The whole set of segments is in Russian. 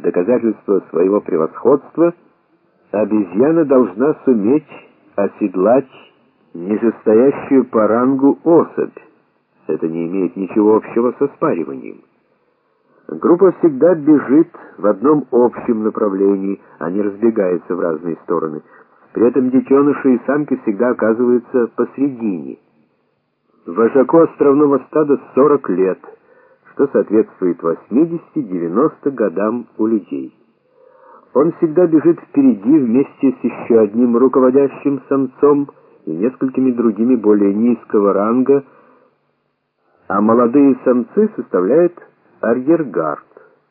доказательство своего превосходства, обезьяна должна суметь оседлать нижестоящую по рангу особь. Это не имеет ничего общего со спариванием. Группа всегда бежит в одном общем направлении, а не разбегается в разные стороны. При этом детеныши и самки всегда оказываются посредине. Вожаку островного стада 40 лет, что соответствует 80-90 годам у людей. Он всегда бежит впереди вместе с еще одним руководящим самцом и несколькими другими более низкого ранга, а молодые самцы составляют арьергард.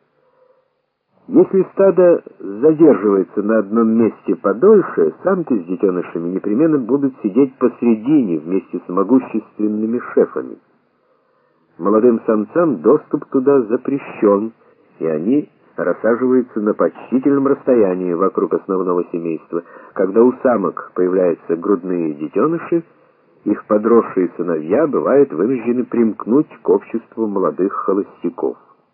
Если стадо задерживается на одном месте подольше, самки с детенышами непременно будут сидеть посредине вместе с могущественными шефами. Молодым самцам доступ туда запрещен, и они рассаживаются на почтительном расстоянии вокруг основного семейства. Когда у самок появляются грудные детеныши, их подросшие сыновья бывают вынуждены примкнуть к обществу молодых холостяков.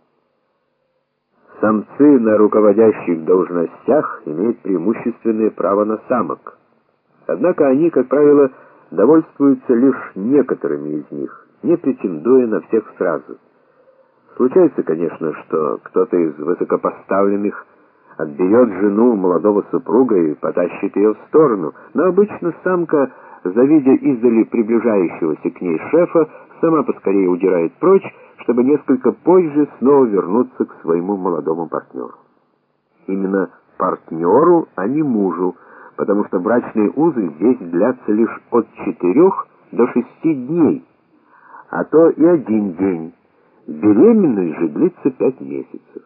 Самцы на руководящих должностях имеют преимущественное право на самок. Однако они, как правило, довольствуются лишь некоторыми из них, не претендуя на всех сразу. Случается, конечно, что кто-то из высокопоставленных отберет жену у молодого супруга и потащит ее в сторону, но обычно самка, завидя издали приближающегося к ней шефа, сама поскорее удирает прочь, чтобы несколько позже снова вернуться к своему молодому партнеру. Именно партнеру, а не мужу, потому что брачные узы здесь длятся лишь от 4 до 6 дней, а то и 1 день. Беременность же длится 5 месяцев.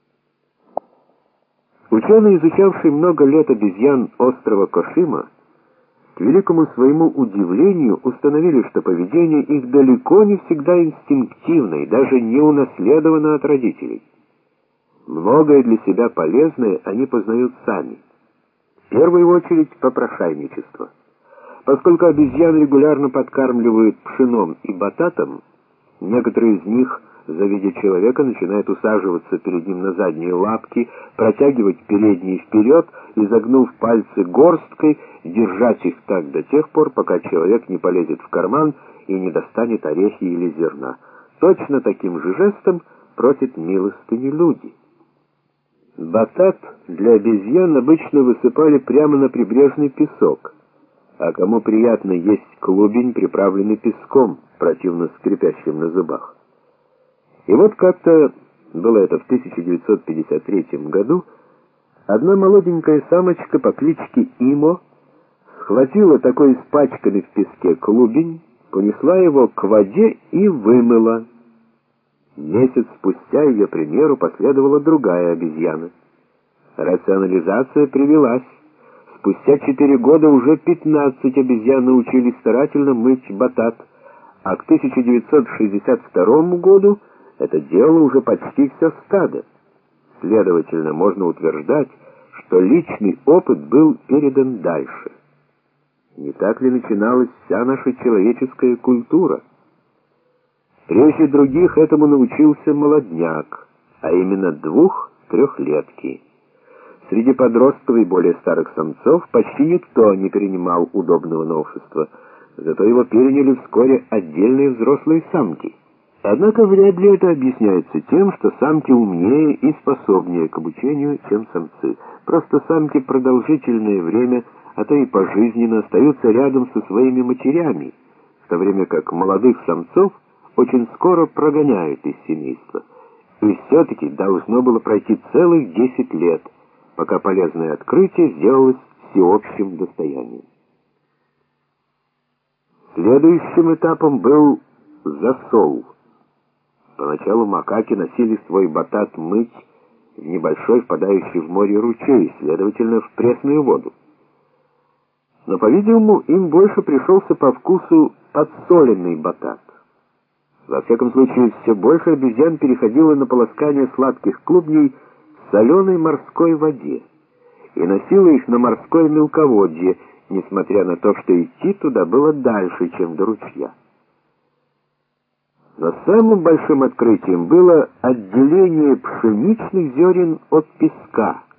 Ученые, изучавшие много лет обезьян острова Кошима, к великому своему удивлению установили, что поведение их далеко не всегда инстинктивно и даже не унаследовано от родителей. Многое для себя полезное они познают сами. В первую очередь попрошайничество. Поскольку обезьян регулярно подкармливают пшеном и бататом, некоторые из них, завидя человека, начинают усаживаться перед ним на задние лапки, протягивать передние вперед и, загнув пальцы горсткой, держать их так до тех пор, пока человек не полезет в карман и не достанет орехи или зерна. Точно таким же жестом просят милостыню люди. Батат для обезьян обычно высыпали прямо на прибрежный песок, а кому приятно есть клубень, приправленный песком, противно скрипящим на зубах. И вот как-то, было это в 1953 году, одна молоденькая самочка по кличке Имо схватила такой испачканный в песке клубень, понесла его к воде и вымыла. Месяц спустя ее примеру последовала другая обезьяна. Рационализация привелась. Спустя 4 года уже 15 обезьян научились старательно мыть батат, а к 1962 году это делало уже почти все стадо. Следовательно, можно утверждать, что личный опыт был передан дальше. Не так ли начиналась вся наша человеческая культура? Прежде других этому научился молодняк, а именно 2-3-летки. Среди подростков и более старых самцов почти никто не перенимал удобного новшества, зато его переняли вскоре отдельные взрослые самки. Однако вряд ли это объясняется тем, что самки умнее и способнее к обучению, чем самцы. Просто самки продолжительное время, а то и пожизненно остаются рядом со своими матерями, в то время как молодых самцов очень скоро прогоняют из семейства. И все-таки должно было пройти целых 10 лет, пока полезное открытие сделалось всеобщим достоянием. Следующим этапом был засол. Поначалу макаки носили свой батат мыть в небольшой впадающий в море ручей, следовательно, в пресную воду. Но, по-видимому, им больше пришелся по вкусу подсоленный батат. Во всяком случае, все больше обезьян переходило на полоскание сладких клубней в соленой морской воде и носило их на морское мелководье, несмотря на то, что идти туда было дальше, чем до ручья. Но самым большим открытием было отделение пшеничных зерен от песка.